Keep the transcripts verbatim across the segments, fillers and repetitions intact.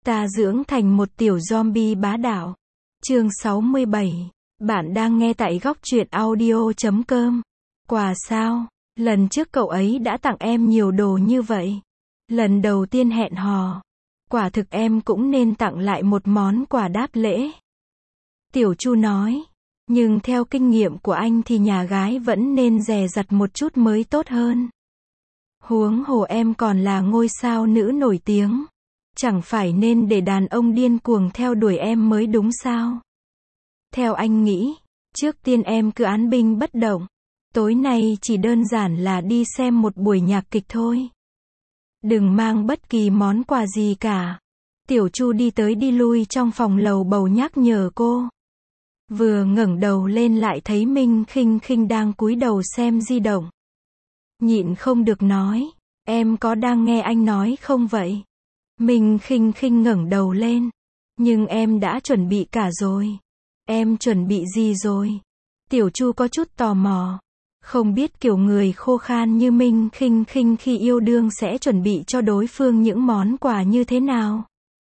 Ta dưỡng thành một tiểu zombie bá đạo. Chương sáu mươi bảy. Bạn đang nghe tại góc truyện audio chấm com. Quà sao? Lần trước cậu ấy đã tặng em nhiều đồ như vậy. Lần đầu tiên hẹn hò. Quả thực em cũng nên tặng lại một món quà đáp lễ. Tiểu Chu nói. Nhưng theo kinh nghiệm của anh thì nhà gái vẫn nên dè dặt một chút mới tốt hơn. Huống hồ em còn là ngôi sao nữ nổi tiếng. Chẳng phải nên để đàn ông điên cuồng theo đuổi em mới đúng sao? Theo anh nghĩ, trước tiên em cứ án binh bất động. Tối nay chỉ đơn giản là đi xem một buổi nhạc kịch thôi. Đừng mang bất kỳ món quà gì cả. Tiểu Chu đi tới đi lui trong phòng lầu bầu nhắc nhở cô. Vừa ngẩng đầu lên lại thấy Minh Khinh Khinh đang cúi đầu xem di động. Nhịn không được nói, em có đang nghe anh nói không vậy? Minh Khinh Khinh ngẩng đầu lên. Nhưng em đã chuẩn bị cả rồi. Em chuẩn bị gì rồi? Tiểu Chu có chút tò mò. Không biết kiểu người khô khan như Minh Khinh Khinh khi yêu đương sẽ chuẩn bị cho đối phương những món quà như thế nào?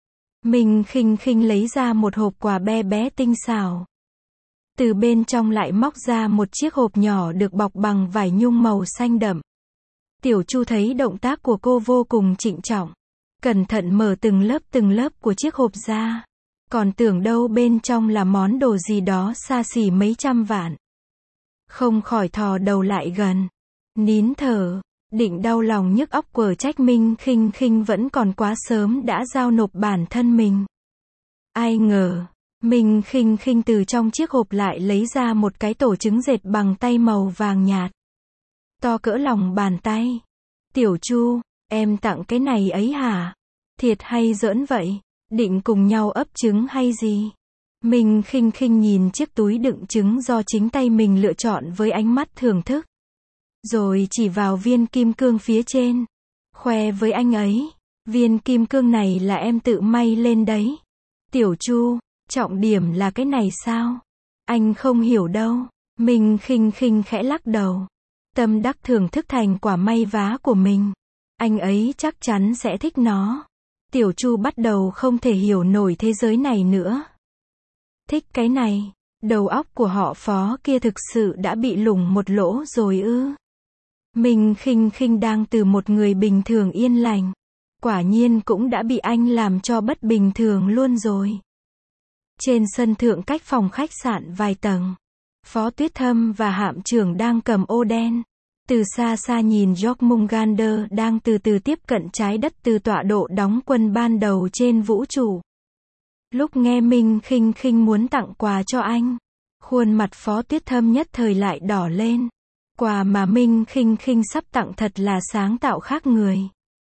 Minh Khinh Khinh lấy ra một hộp quà bé bé tinh xảo. Từ bên trong lại móc ra một chiếc hộp nhỏ được bọc bằng vải nhung màu xanh đậm. Tiểu Chu thấy động tác của cô vô cùng trịnh trọng. Cẩn thận mở từng lớp từng lớp của chiếc hộp ra. Còn tưởng đâu bên trong là món đồ gì đó xa xỉ mấy trăm vạn. Không khỏi thò đầu lại gần. Nín thở, định đau lòng nhức óc quở trách Minh Khinh Khinh vẫn còn quá sớm đã giao nộp bản thân mình. Ai ngờ, Minh Khinh Khinh từ trong chiếc hộp lại lấy ra một cái tổ trứng dệt bằng tay màu vàng nhạt. To cỡ lòng bàn tay. Tiểu Chu, em tặng cái này ấy hả? Thiệt hay giỡn vậy? Định cùng nhau ấp trứng hay gì? Minh Khinh Khinh nhìn chiếc túi đựng trứng do chính tay mình lựa chọn với ánh mắt thưởng thức. Rồi chỉ vào viên kim cương phía trên. Khoe với anh ấy. Viên kim cương này là em tự may lên đấy. Tiểu Chu, trọng điểm là cái này sao? Anh không hiểu đâu. Minh Khinh Khinh khẽ lắc đầu. Tâm đắc thưởng thức thành quả may vá của mình. Anh ấy chắc chắn sẽ thích nó. Tiểu Chu bắt đầu không thể hiểu nổi thế giới này nữa. Thích cái này, đầu óc của họ Phó kia thực sự đã bị lủng một lỗ rồi ư? Minh Khinh Khinh đang từ một người bình thường yên lành, quả nhiên cũng đã bị anh làm cho bất bình thường luôn rồi. Trên sân thượng cách phòng khách sạn vài tầng, Phó Tuyết Thâm và Hạm Trưởng đang cầm ô đen. Từ xa xa nhìn Jormungandr đang từ từ tiếp cận trái đất từ tọa độ đóng quân ban đầu trên vũ trụ. Lúc nghe Minh Khinh Khinh muốn tặng quà cho anh, khuôn mặt Phó Tuyết Thâm nhất thời lại đỏ lên. Quà mà Minh Khinh Khinh sắp tặng thật là sáng tạo khác người.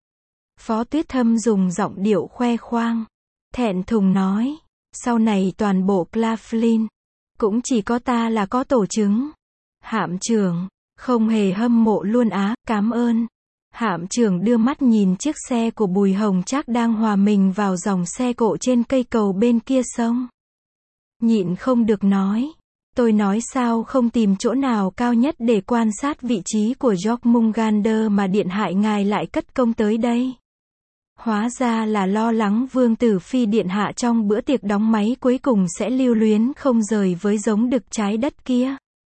Phó Tuyết Thâm dùng giọng điệu khoe khoang, thẹn thùng nói, sau này toàn bộ Claflin, cũng chỉ có ta là có tổ trứng. Hạm Trưởng, không hề hâm mộ luôn á, cám ơn. Hạm Trưởng đưa mắt nhìn chiếc xe của Bùi Hồng Trác đang hòa mình vào dòng xe cộ trên cây cầu bên kia sông. Nhịn không được nói, tôi nói sao không tìm chỗ nào cao nhất để quan sát vị trí của Jormungandr mà điện hạ ngài lại cất công tới đây. Hóa ra là lo lắng Vương Tử Phi điện hạ trong bữa tiệc đóng máy cuối cùng sẽ lưu luyến không rời với giống đực trái đất kia.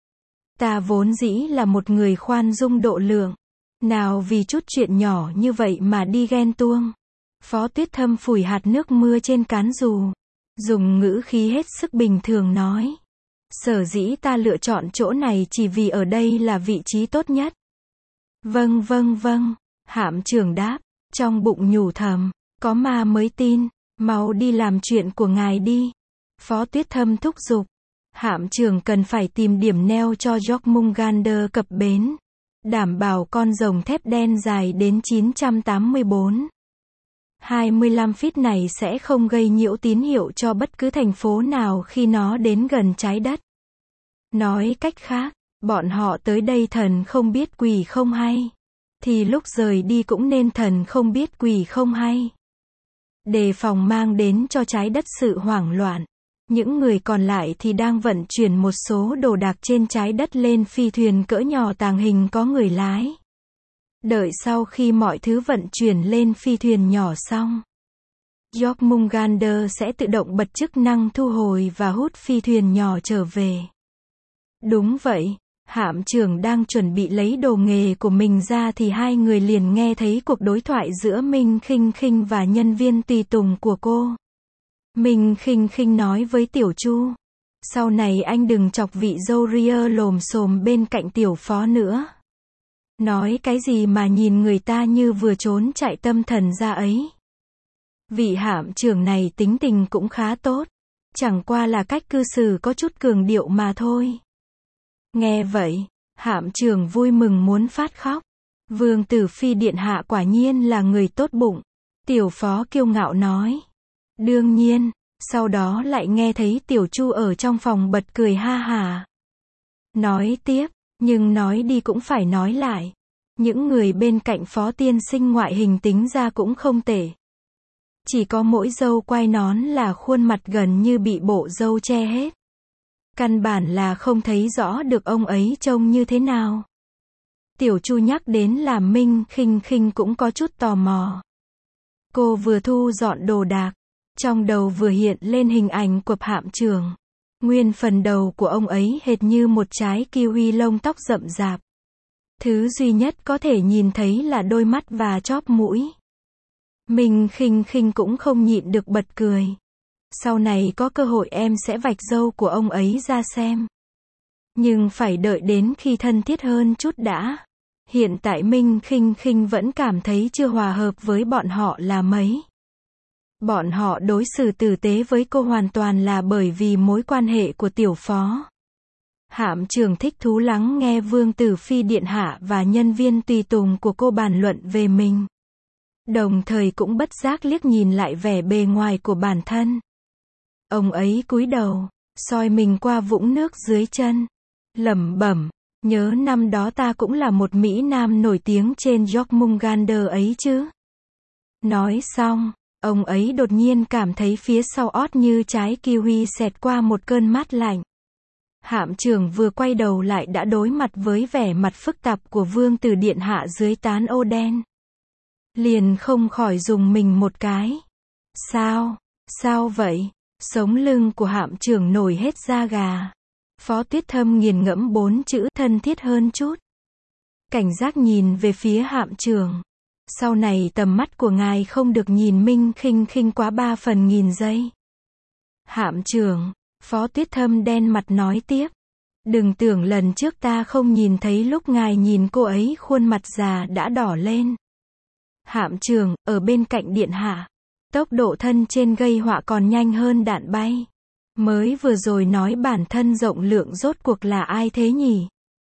Ta vốn dĩ là một người khoan dung độ lượng. Nào vì chút chuyện nhỏ như vậy mà đi ghen tuông. Phó Tuyết Thâm phủi hạt nước mưa trên cán dù. Dùng ngữ khí hết sức bình thường nói. Sở dĩ ta lựa chọn chỗ này chỉ vì ở đây là vị trí tốt nhất. Vâng vâng vâng. Hạm Trưởng đáp. Trong bụng nhủ thầm. Có ma mới tin. Mau đi làm chuyện của ngài đi. Phó Tuyết Thâm thúc giục. Hạm Trưởng cần phải tìm điểm neo cho Jormungandr cập bến. Đảm bảo con rồng thép đen dài đến chín trăm tám mươi bốn. hai mươi lăm feet này sẽ không gây nhiễu tín hiệu cho bất cứ thành phố nào khi nó đến gần trái đất. Nói cách khác, bọn họ tới đây thần không biết quỷ không hay. Thì lúc rời đi cũng nên thần không biết quỷ không hay. Đề phòng mang đến cho trái đất sự hoảng loạn. Những người còn lại thì đang vận chuyển một số đồ đạc trên trái đất lên phi thuyền cỡ nhỏ tàng hình có người lái. Đợi sau khi mọi thứ vận chuyển lên phi thuyền nhỏ xong, Jormungandr sẽ tự động bật chức năng thu hồi và hút phi thuyền nhỏ trở về. Đúng vậy, hạm trưởng đang chuẩn bị lấy đồ nghề của mình ra thì hai người liền nghe thấy cuộc đối thoại giữa Minh Khinh Khinh và nhân viên tùy tùng của cô. Minh Khinh Khinh nói với Tiểu Chu, sau này anh đừng chọc vị dâu ria lồm xồm bên cạnh tiểu phó nữa. Nói cái gì mà nhìn người ta như vừa trốn chạy tâm thần ra ấy. Vị hạm trưởng này tính tình cũng khá tốt, chẳng qua là cách cư xử có chút cường điệu mà thôi. Nghe vậy, hạm trưởng vui mừng muốn phát khóc. Vương Tử Phi điện hạ quả nhiên là người tốt bụng. Tiểu phó kiêu ngạo nói. Đương nhiên, sau đó lại nghe thấy Tiểu Chu ở trong phòng bật cười ha hả. Nói tiếp, nhưng nói đi cũng phải nói lại. Những người bên cạnh phó tiên sinh ngoại hình tính ra cũng không tệ. Chỉ có mỗi râu quai nón là khuôn mặt gần như bị bộ râu che hết. Căn bản là không thấy rõ được ông ấy trông như thế nào. Tiểu Chu nhắc đến làm Minh Khinh Khinh cũng có chút tò mò. Cô vừa thu dọn đồ đạc, trong đầu vừa hiện lên hình ảnh của hạm trưởng. Nguyên phần đầu của ông ấy hệt như một trái kiwi lông tóc rậm rạp. Thứ duy nhất có thể nhìn thấy là đôi mắt và chóp mũi. Minh Khinh Khinh cũng không nhịn được bật cười. Sau này có cơ hội em sẽ vạch râu của ông ấy ra xem. Nhưng phải đợi đến khi thân thiết hơn chút đã. Hiện tại Minh Khinh Khinh vẫn cảm thấy chưa hòa hợp với bọn họ là mấy. Bọn họ đối xử tử tế với cô hoàn toàn là bởi vì mối quan hệ của tiểu phó. Hạm trưởng thích thú lắng nghe Vương Tử Phi điện hạ và nhân viên tùy tùng của cô bàn luận về mình. Đồng thời cũng bất giác liếc nhìn lại vẻ bề ngoài của bản thân. Ông ấy cúi đầu, soi mình qua vũng nước dưới chân. Lẩm bẩm, nhớ năm đó ta cũng là một Mỹ Nam nổi tiếng trên Jormungandr ấy chứ. Nói xong, ông ấy đột nhiên cảm thấy phía sau ót như trái kiwi xẹt qua một cơn mát lạnh. Hạm trưởng vừa quay đầu lại đã đối mặt với vẻ mặt phức tạp của Vương Tử điện hạ dưới tán ô đen. Liền không khỏi rùng mình một cái. Sao? Sao vậy? Sống lưng của hạm trưởng nổi hết da gà. Phó Tuyết Thâm nghiền ngẫm bốn chữ thân thiết hơn chút. Cảnh giác nhìn về phía hạm trưởng. Sau này tầm mắt của ngài không được nhìn Minh Khinh Khinh quá ba phần nghìn giây. Hạm trưởng, Phó Tuyết Thâm đen mặt nói tiếp. Đừng tưởng lần trước ta không nhìn thấy lúc ngài nhìn cô ấy khuôn mặt già đã đỏ lên. Hạm trưởng, ở bên cạnh điện hạ. Tốc độ thân trên gây họa còn nhanh hơn đạn bay. Mới vừa rồi nói bản thân rộng lượng rốt cuộc là ai thế nhỉ?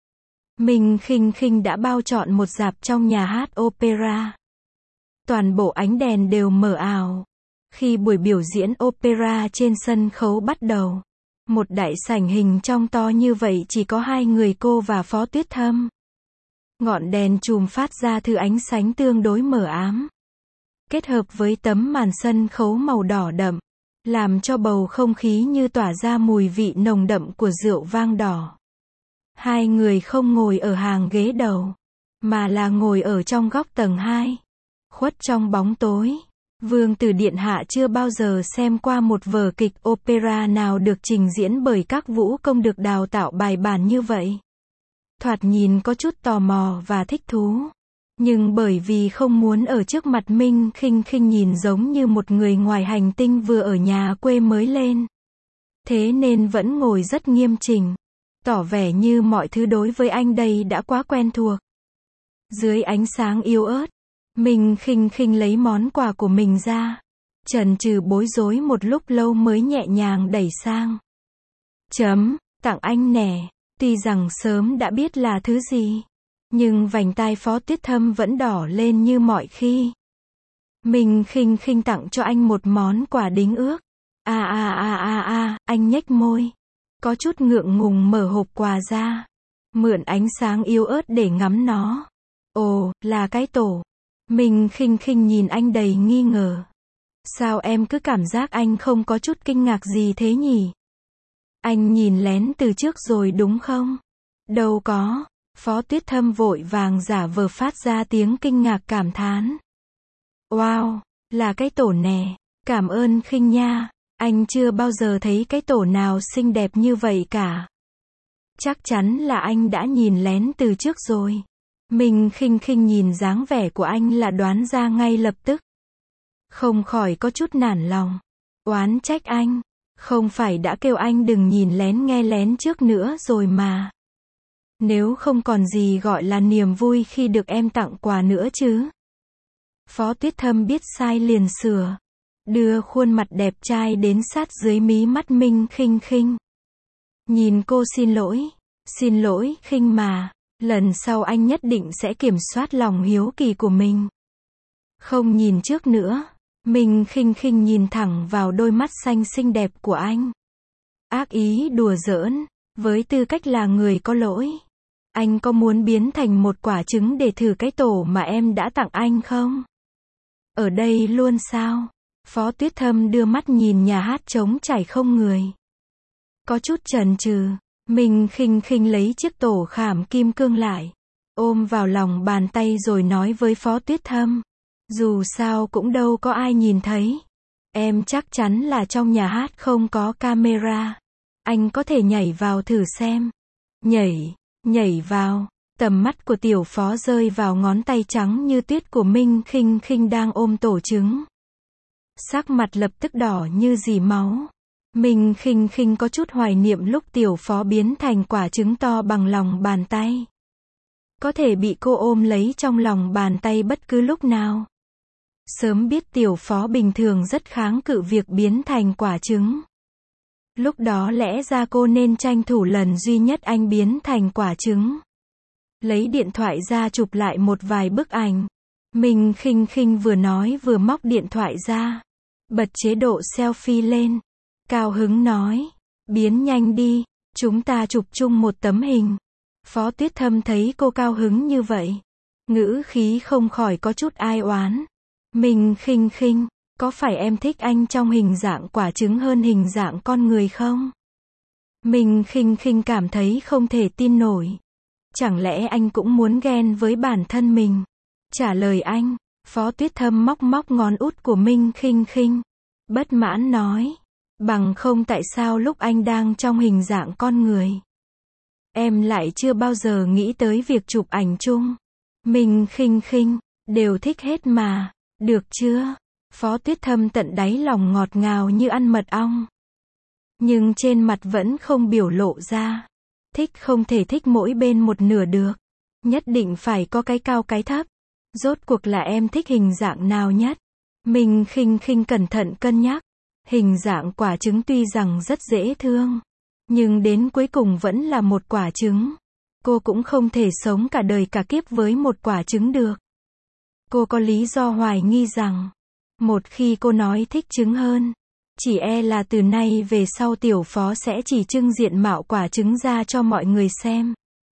Minh Khinh Khinh đã bao trọn một dạp trong nhà hát opera. Toàn bộ ánh đèn đều mờ ảo. Khi buổi biểu diễn opera trên sân khấu bắt đầu, một đại sảnh hình trong to như vậy chỉ có hai người cô và Phó Tuyết Thâm. Ngọn đèn chùm phát ra thứ ánh sáng tương đối mờ ám. Kết hợp với tấm màn sân khấu màu đỏ đậm, làm cho bầu không khí như tỏa ra mùi vị nồng đậm của rượu vang đỏ. Hai người không ngồi ở hàng ghế đầu, mà là ngồi ở trong góc tầng hai, khuất trong bóng tối. Vương Tử điện hạ chưa bao giờ xem qua một vở kịch opera nào được trình diễn bởi các vũ công được đào tạo bài bản như vậy. Thoạt nhìn có chút tò mò và thích thú. Nhưng bởi vì không muốn ở trước mặt Minh Khinh Khinh nhìn giống như một người ngoài hành tinh vừa ở nhà quê mới lên. Thế nên vẫn ngồi rất nghiêm chỉnh. Tỏ vẻ như mọi thứ đối với anh đây đã quá quen thuộc. Dưới ánh sáng yếu ớt, Minh Khinh Khinh lấy món quà của mình ra. Chần chừ bối rối một lúc lâu mới nhẹ nhàng đẩy sang. Chấm, tặng anh nè. Tuy rằng sớm đã biết là thứ gì, nhưng vành tai Phó Tuyết Thâm vẫn đỏ lên như mọi khi. Minh Khinh Khinh tặng cho anh một món quà đính ước. À à à à à, anh nhếch môi. Có chút ngượng ngùng mở hộp quà ra. Mượn ánh sáng yếu ớt để ngắm nó. Ồ, là cái tổ. Minh Khinh Khinh nhìn anh đầy nghi ngờ. Sao em cứ cảm giác anh không có chút kinh ngạc gì thế nhỉ? Anh nhìn lén từ trước rồi đúng không? Đâu có. Phó Tuyết Thâm vội vàng giả vờ phát ra tiếng kinh ngạc cảm thán. Wow, là cái tổ nè. Cảm ơn Khinh nha, anh chưa bao giờ thấy cái tổ nào xinh đẹp như vậy cả. Chắc chắn là anh đã nhìn lén từ trước rồi. Minh Khinh Khinh nhìn dáng vẻ của anh là đoán ra ngay lập tức. Không khỏi có chút nản lòng. Oán trách anh. Không phải đã kêu anh đừng nhìn lén nghe lén trước nữa rồi mà. Nếu không còn gì gọi là niềm vui khi được em tặng quà nữa chứ. Phó Tuyết Thâm biết sai liền sửa. Đưa khuôn mặt đẹp trai đến sát dưới mí mắt Minh Khinh Khinh. Nhìn cô xin lỗi. Xin lỗi, Khinh mà. Lần sau anh nhất định sẽ kiểm soát lòng hiếu kỳ của mình. Không nhìn trước nữa. Minh Khinh Khinh nhìn thẳng vào đôi mắt xanh xinh đẹp của anh. Ác ý đùa giỡn. Với tư cách là người có lỗi. Anh có muốn biến thành một quả trứng để thử cái tổ mà em đã tặng anh không? Ở đây luôn sao? Phó Tuyết Thâm đưa mắt nhìn nhà hát trống trải không người. Có chút chần chừ. Minh Khinh Khinh lấy chiếc tổ khảm kim cương lại. Ôm vào lòng bàn tay rồi nói với Phó Tuyết Thâm. Dù sao cũng đâu có ai nhìn thấy. Em chắc chắn là trong nhà hát không có camera. Anh có thể nhảy vào thử xem. Nhảy, nhảy vào. Tầm mắt của tiểu phó rơi vào ngón tay trắng như tuyết của Minh Khinh Khinh đang ôm tổ trứng. Sắc mặt lập tức đỏ như dì máu. Minh Khinh Khinh có chút hoài niệm lúc tiểu phó biến thành quả trứng to bằng lòng bàn tay. Có thể bị cô ôm lấy trong lòng bàn tay bất cứ lúc nào. Sớm biết tiểu phó bình thường rất kháng cự việc biến thành quả trứng. Lúc đó lẽ ra cô nên tranh thủ lần duy nhất anh biến thành quả trứng. Lấy điện thoại ra chụp lại một vài bức ảnh. Minh Khinh Khinh vừa nói vừa móc điện thoại ra. Bật chế độ selfie lên. Cao hứng nói. Biến nhanh đi. Chúng ta chụp chung một tấm hình. Phó Tuyết Thâm thấy cô cao hứng như vậy. Ngữ khí không khỏi có chút ai oán. Minh Khinh Khinh. Có phải em thích anh trong hình dạng quả trứng hơn hình dạng con người không? Minh Khinh Khinh cảm thấy không thể tin nổi. Chẳng lẽ anh cũng muốn ghen với bản thân mình? Trả lời anh. Phó Tuyết Thâm móc móc ngón út của Minh Khinh Khinh. Bất mãn nói. Bằng không tại sao lúc anh đang trong hình dạng con người? Em lại chưa bao giờ nghĩ tới việc chụp ảnh chung. Minh Khinh Khinh. Đều thích hết mà. Được chưa? Phó Tuyết Thâm tận đáy lòng ngọt ngào như ăn mật ong. Nhưng trên mặt vẫn không biểu lộ ra. Thích không thể thích mỗi bên một nửa được. Nhất định phải có cái cao cái thấp. Rốt cuộc là em thích hình dạng nào nhất? Minh Khinh Khinh cẩn thận cân nhắc. Hình dạng quả trứng tuy rằng rất dễ thương. Nhưng đến cuối cùng vẫn là một quả trứng. Cô cũng không thể sống cả đời cả kiếp với một quả trứng được. Cô có lý do hoài nghi rằng. Một khi cô nói thích trứng hơn. Chỉ e là từ nay về sau tiểu phó sẽ chỉ trưng diện mạo quả trứng ra cho mọi người xem.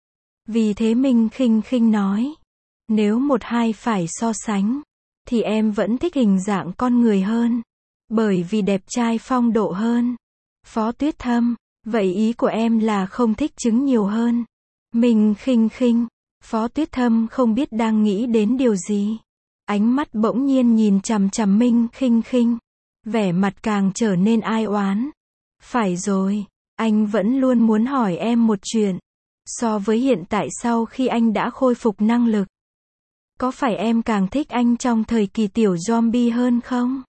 Vì thế Minh Khinh Khinh nói. Nếu một hai phải so sánh. Thì em vẫn thích hình dạng con người hơn. Bởi vì đẹp trai phong độ hơn. Phó Tuyết Thâm. Vậy ý của em là không thích trứng nhiều hơn. Minh Khinh Khinh. Phó Tuyết Thâm không biết đang nghĩ đến điều gì. Ánh mắt bỗng nhiên nhìn chằm chằm Minh Khinh Khinh. Vẻ mặt càng trở nên ai oán. Phải rồi, anh vẫn luôn muốn hỏi em một chuyện. So với hiện tại sau khi anh đã khôi phục năng lực. Có phải em càng thích anh trong thời kỳ tiểu zombie hơn không?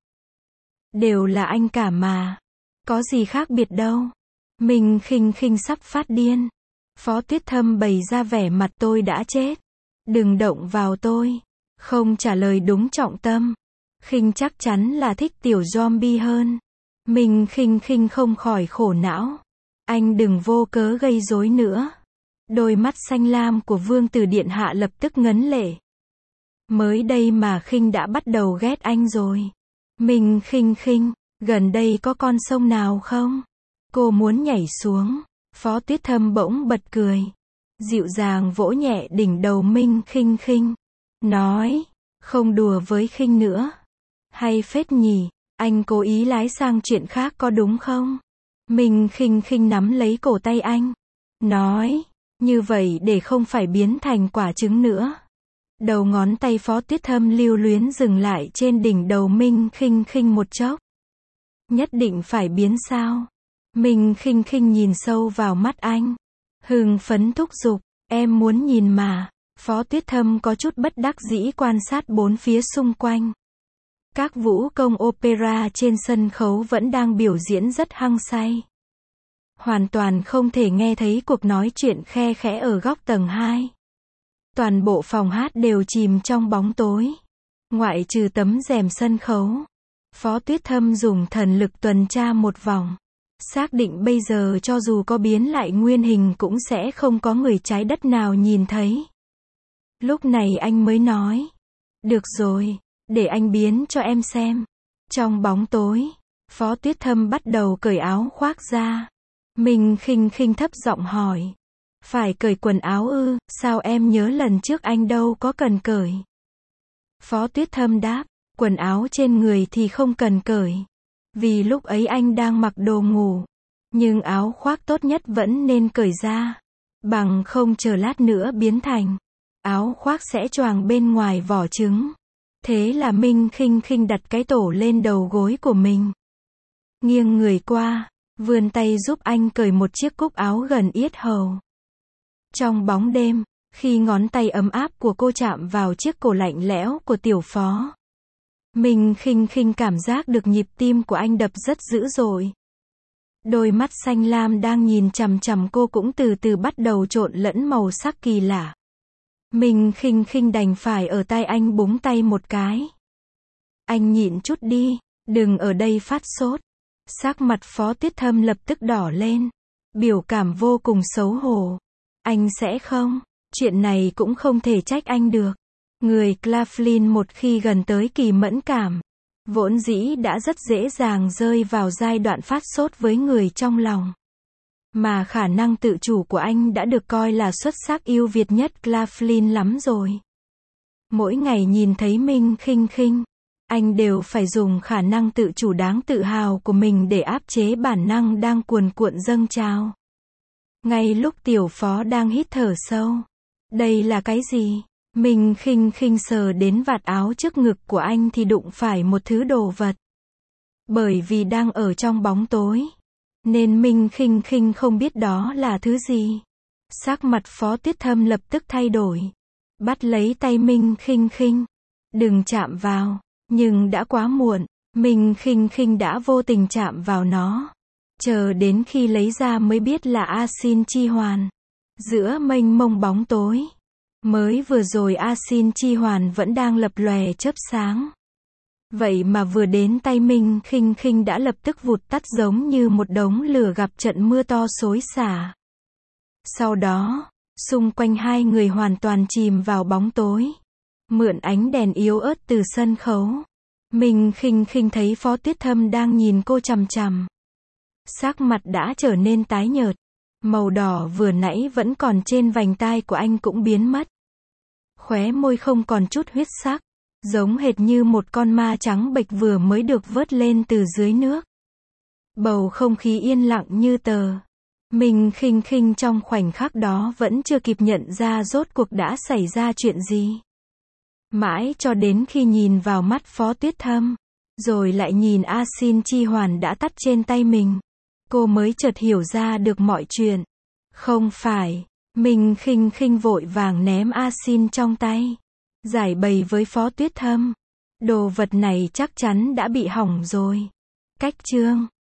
Đều là anh cả mà. Có gì khác biệt đâu. Minh Khinh Khinh sắp phát điên. Phó Tuyết Thâm bày ra vẻ mặt tôi đã chết. Đừng động vào tôi. Không trả lời đúng trọng tâm. Khinh chắc chắn là thích tiểu zombie hơn. Minh Khinh Khinh không khỏi khổ não. Anh đừng vô cớ gây rối nữa. Đôi mắt xanh lam của Vương Tử Điện Hạ lập tức ngấn lệ. Mới đây mà Khinh đã bắt đầu ghét anh rồi. Minh Khinh Khinh, gần đây có con sông nào không? Cô muốn nhảy xuống. Phó Tuyết Thâm bỗng bật cười. Dịu dàng vỗ nhẹ đỉnh đầu Minh Khinh Khinh. Nói, không đùa với Khinh nữa. Hay phết nhỉ, anh cố ý lái sang chuyện khác có đúng không? Minh Khinh Khinh nắm lấy cổ tay anh. Nói, như vậy để không phải biến thành quả trứng nữa. Đầu ngón tay Phó Tuyết Thâm lưu luyến dừng lại trên đỉnh đầu Minh Khinh Khinh một chốc. Nhất định phải biến sao? Minh khinh khinh nhìn sâu vào mắt anh. Hưng phấn thúc giục, em muốn nhìn mà. Phó Tuyết Thâm có chút bất đắc dĩ quan sát bốn phía xung quanh. Các vũ công opera trên sân khấu vẫn đang biểu diễn rất hăng say. Hoàn toàn không thể nghe thấy cuộc nói chuyện khe khẽ ở góc tầng hai. Toàn bộ phòng hát đều chìm trong bóng tối. Ngoại trừ tấm rèm sân khấu. Phó Tuyết Thâm dùng thần lực tuần tra một vòng. Xác định bây giờ cho dù có biến lại nguyên hình cũng sẽ không có người trái đất nào nhìn thấy. Lúc này anh mới nói. Được rồi, để anh biến cho em xem. Trong bóng tối, Phó Tuyết Thâm bắt đầu cởi áo khoác ra. Minh khinh khinh thấp giọng hỏi. Phải cởi quần áo ư, sao em nhớ lần trước anh đâu có cần cởi. Phó Tuyết Thâm đáp, quần áo trên người thì không cần cởi. Vì lúc ấy anh đang mặc đồ ngủ. Nhưng áo khoác tốt nhất vẫn nên cởi ra. Bằng không chờ lát nữa biến thành. Áo khoác sẽ choàng bên ngoài vỏ trứng. Thế là Minh khinh khinh đặt cái tổ lên đầu gối của mình. Nghiêng người qua, vươn tay giúp anh cởi một chiếc cúc áo gần yết hầu. Trong bóng đêm, khi ngón tay ấm áp của cô chạm vào chiếc cổ lạnh lẽo của tiểu phó. Minh khinh khinh cảm giác được nhịp tim của anh đập rất dữ dội. Đôi mắt xanh lam đang nhìn chằm chằm cô cũng từ từ bắt đầu trộn lẫn màu sắc kỳ lạ. Minh khinh khinh đành phải ở tai anh búng tay một cái. Anh nhịn chút đi, đừng ở đây phát sốt. Sắc mặt Phó Tuyết Thâm lập tức đỏ lên. Biểu cảm vô cùng xấu hổ. Anh sẽ không, chuyện này cũng không thể trách anh được. Người Claflin một khi gần tới kỳ mẫn cảm, vốn dĩ đã rất dễ dàng rơi vào giai đoạn phát sốt với người trong lòng. Mà khả năng tự chủ của anh đã được coi là xuất sắc ưu việt nhất Claflin lắm rồi. Mỗi ngày nhìn thấy Minh khinh khinh, anh đều phải dùng khả năng tự chủ đáng tự hào của mình để áp chế bản năng đang cuồn cuộn dâng trào. Ngay lúc tiểu phó đang hít thở sâu. Đây là cái gì? Minh khinh khinh sờ đến vạt áo trước ngực của anh thì đụng phải một thứ đồ vật. Bởi vì đang ở trong bóng tối, nên Minh khinh khinh không biết đó là thứ gì. Sắc mặt Phó Tuyết Thâm lập tức thay đổi. Bắt lấy tay Minh khinh khinh. Đừng chạm vào. Nhưng đã quá muộn. Minh khinh khinh đã vô tình chạm vào nó. Chờ đến khi lấy ra mới biết là A Xin Chi Hoàn. Giữa mênh mông bóng tối. Mới vừa rồi A Xin Chi Hoàn vẫn đang lập lòe chớp sáng. Vậy mà vừa đến tay Minh khinh khinh đã lập tức vụt tắt giống như một đống lửa gặp trận mưa to xối xả. Sau đó, xung quanh hai người hoàn toàn chìm vào bóng tối. Mượn ánh đèn yếu ớt từ sân khấu. Minh khinh khinh thấy Phó Tuyết Thâm đang nhìn cô chằm chằm. Sắc mặt đã trở nên tái nhợt. Màu đỏ vừa nãy vẫn còn trên vành tai của anh cũng biến mất. Khóe môi không còn chút huyết sắc. Giống hệt như một con ma trắng bệch vừa mới được vớt lên từ dưới nước. Bầu không khí yên lặng như tờ. Minh khinh khinh trong khoảnh khắc đó vẫn chưa kịp nhận ra rốt cuộc đã xảy ra chuyện gì. Mãi cho đến khi nhìn vào mắt Phó Tuyết Thâm, rồi lại nhìn A Xin Chi Hoàn đã tắt trên tay mình, cô mới chợt hiểu ra được mọi chuyện. Không phải, Minh khinh khinh vội vàng ném A Xin trong tay. Giải bày với Phó Tuyết Thâm. Đồ vật này chắc chắn đã bị hỏng rồi. Cách chương